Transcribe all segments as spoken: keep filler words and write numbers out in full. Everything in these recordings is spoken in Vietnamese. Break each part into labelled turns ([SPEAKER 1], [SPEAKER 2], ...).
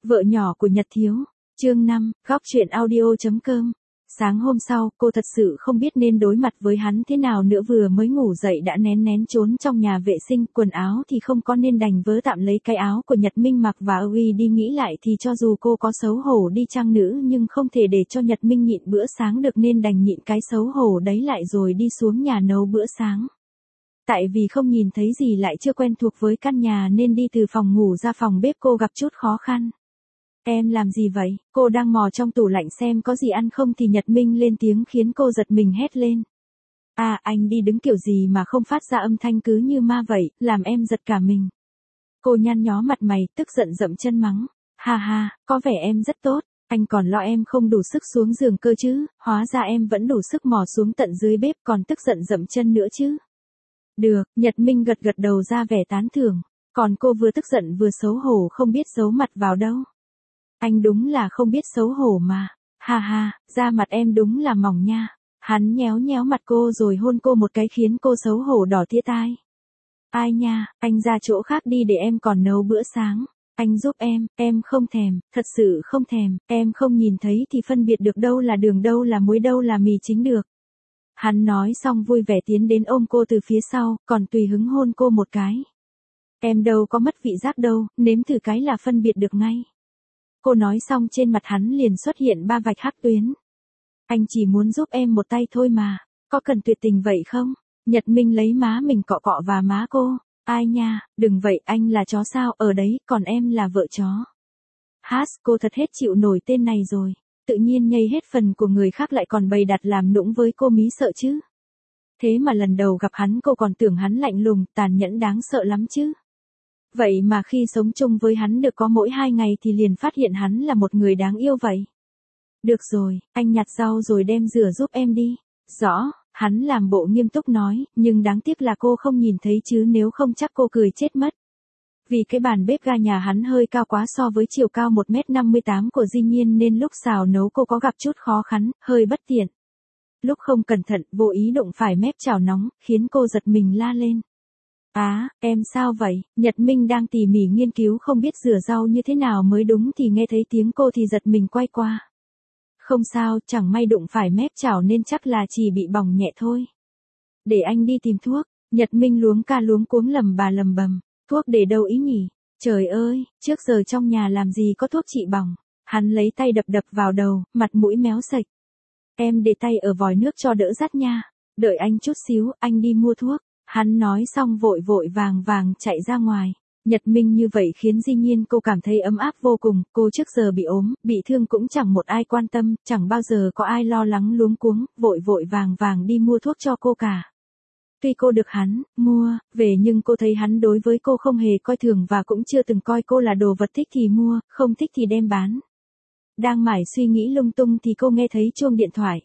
[SPEAKER 1] Vợ nhỏ của Nhật Thiếu, chương năm, góc chuyện audio.com. Sáng hôm sau, cô thật sự không biết nên đối mặt với hắn thế nào nữa, vừa mới ngủ dậy đã nén nén trốn trong nhà vệ sinh, quần áo thì không có nên đành vớ tạm lấy cái áo của Nhật Minh mặc và uy đi, nghĩ lại thì cho dù cô có xấu hổ đi chăng nữa nhưng không thể để cho Nhật Minh nhịn bữa sáng được, nên đành nhịn cái xấu hổ đấy lại rồi đi xuống nhà nấu bữa sáng. Tại vì không nhìn thấy gì lại chưa quen thuộc với căn nhà nên đi từ phòng ngủ ra phòng bếp cô gặp chút khó khăn. Em làm gì vậy? Cô đang mò trong tủ lạnh xem có gì ăn không thì Nhật Minh lên tiếng khiến cô giật mình hét lên. À, anh đi đứng kiểu gì mà không phát ra âm thanh, cứ như ma vậy, làm em giật cả mình. Cô nhăn nhó mặt mày, tức giận dậm chân mắng. Ha ha, có vẻ em rất tốt, anh còn lo em không đủ sức xuống giường cơ chứ, hóa ra em vẫn đủ sức mò xuống tận dưới bếp còn tức giận dậm chân nữa chứ. Được, Nhật Minh gật gật đầu ra vẻ tán thưởng, còn cô vừa tức giận vừa xấu hổ không biết giấu mặt vào đâu. Anh đúng là không biết xấu hổ mà, ha ha, da mặt em đúng là mỏng nha. Hắn nhéo nhéo mặt cô rồi hôn cô một cái khiến cô xấu hổ đỏ tía tai. Ai nha, anh ra chỗ khác đi để em còn nấu bữa sáng. Anh giúp em, em không thèm, thật sự không thèm, em không nhìn thấy thì phân biệt được đâu là đường, đâu là muối, đâu là mì chính được. Hắn nói xong vui vẻ tiến đến ôm cô từ phía sau, còn tùy hứng hôn cô một cái. Em đâu có mất vị giác đâu, nếm thử cái là phân biệt được ngay. Cô nói xong trên mặt hắn liền xuất hiện ba vạch hắc tuyến. Anh chỉ muốn giúp em một tay thôi mà, có cần tuyệt tình vậy không? Nhật Minh lấy má mình cọ cọ vào má cô. Ai nha, đừng vậy, anh là chó sao ở đấy, còn em là vợ chó. Hát, cô thật hết chịu nổi tên này rồi. Tự nhiên nhây hết phần của người khác lại còn bày đặt làm nũng với cô, mí sợ chứ. Thế mà lần đầu gặp hắn cô còn tưởng hắn lạnh lùng, tàn nhẫn đáng sợ lắm chứ. Vậy mà khi sống chung với hắn được có mỗi hai ngày thì liền phát hiện hắn là một người đáng yêu vậy. Được rồi, anh nhặt rau rồi đem rửa giúp em đi. Rõ, hắn làm bộ nghiêm túc nói, nhưng đáng tiếc là cô không nhìn thấy chứ nếu không chắc cô cười chết mất. Vì cái bàn bếp ga nhà hắn hơi cao quá so với chiều cao một mét năm mươi tám của Di Nhiên nên lúc xào nấu cô có gặp chút khó khăn, hơi bất tiện. Lúc không cẩn thận, vô ý đụng phải mép chảo nóng, khiến cô giật mình la lên. Á, à, em sao vậy? Nhật Minh đang tỉ mỉ nghiên cứu không biết rửa rau như thế nào mới đúng thì nghe thấy tiếng cô thì giật mình quay qua. Không sao, chẳng may đụng phải mép chảo nên chắc là chỉ bị bỏng nhẹ thôi. Để anh đi tìm thuốc. Nhật Minh luống ca luống cuống lầm bà lầm bầm. Thuốc để đâu ý nhỉ? Trời ơi, trước giờ trong nhà làm gì có thuốc trị bỏng. Hắn lấy tay đập đập vào đầu, mặt mũi méo sạch. Em để tay ở vòi nước cho đỡ rát nha. Đợi anh chút xíu, anh đi mua thuốc. Hắn nói xong vội vội vàng vàng chạy ra ngoài. Nhật Minh như vậy khiến Di Nhiên cô cảm thấy ấm áp vô cùng, cô trước giờ bị ốm, bị thương cũng chẳng một ai quan tâm, chẳng bao giờ có ai lo lắng luống cuống, vội vội vàng vàng đi mua thuốc cho cô cả. Tuy cô được hắn mua về nhưng cô thấy hắn đối với cô không hề coi thường và cũng chưa từng coi cô là đồ vật, thích thì mua, không thích thì đem bán. Đang mải suy nghĩ lung tung thì cô nghe thấy chuông điện thoại.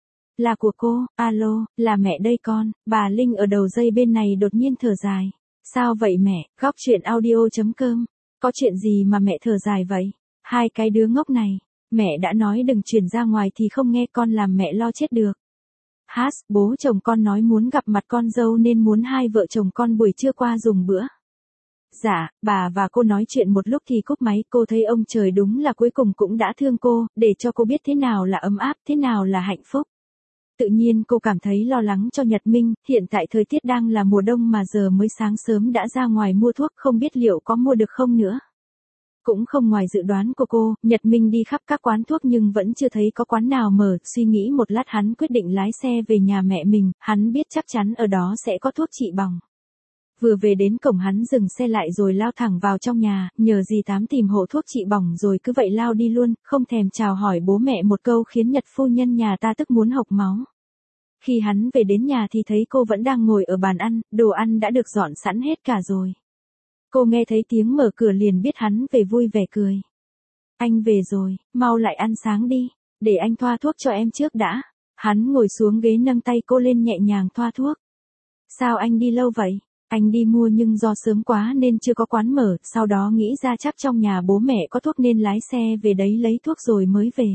[SPEAKER 1] Là của cô, alo, là mẹ đây con. Bà Linh ở đầu dây bên này đột nhiên thở dài. Sao vậy mẹ? Góc chuyện audio.com. Có chuyện gì mà mẹ thở dài vậy? Hai cái đứa ngốc này. Mẹ đã nói đừng chuyển ra ngoài thì không nghe, con làm mẹ lo chết được. Hát, bố chồng con nói muốn gặp mặt con dâu nên muốn hai vợ chồng con buổi trưa qua dùng bữa. Dạ, bà và cô nói chuyện một lúc thì cúp máy, cô thấy ông trời đúng là cuối cùng cũng đã thương cô, để cho cô biết thế nào là ấm áp, thế nào là hạnh phúc. Tự nhiên cô cảm thấy lo lắng cho Nhật Minh, hiện tại thời tiết đang là mùa đông mà giờ mới sáng sớm đã ra ngoài mua thuốc, không biết liệu có mua được không nữa. Cũng không ngoài dự đoán của cô, Nhật Minh đi khắp các quán thuốc nhưng vẫn chưa thấy có quán nào mở, suy nghĩ một lát hắn quyết định lái xe về nhà mẹ mình, hắn biết chắc chắn ở đó sẽ có thuốc trị bỏng. Vừa về đến cổng hắn dừng xe lại rồi lao thẳng vào trong nhà, nhờ dì Tám tìm hộ thuốc trị bỏng rồi cứ vậy lao đi luôn, không thèm chào hỏi bố mẹ một câu khiến Nhật phu nhân nhà ta tức muốn hộc máu. Khi hắn về đến nhà thì thấy cô vẫn đang ngồi ở bàn ăn, đồ ăn đã được dọn sẵn hết cả rồi. Cô nghe thấy tiếng mở cửa liền biết hắn về, vui vẻ cười. Anh về rồi, mau lại ăn sáng đi, để anh thoa thuốc cho em trước đã. Hắn ngồi xuống ghế nâng tay cô lên nhẹ nhàng thoa thuốc. Sao anh đi lâu vậy? Anh đi mua nhưng do sớm quá nên chưa có quán mở, sau đó nghĩ ra chắc trong nhà bố mẹ có thuốc nên lái xe về đấy lấy thuốc rồi mới về.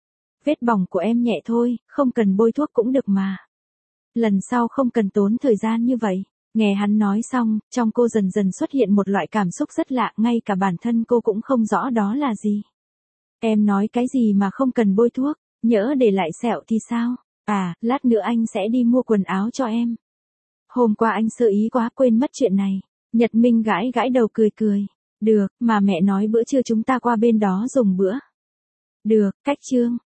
[SPEAKER 1] Vết bỏng của em nhẹ thôi, không cần bôi thuốc cũng được mà. Lần sau không cần tốn thời gian như vậy. Nghe hắn nói xong, trong cô dần dần xuất hiện một loại cảm xúc rất lạ, ngay cả bản thân cô cũng không rõ đó là gì. Em nói cái gì mà không cần bôi thuốc, nhỡ để lại sẹo thì sao? À, lát nữa anh sẽ đi mua quần áo cho em. Hôm qua anh sơ ý quá quên mất chuyện này. Nhật Minh gãi gãi đầu cười cười. Được, mà mẹ nói bữa trưa chúng ta qua bên đó dùng bữa. Được, cách Trương.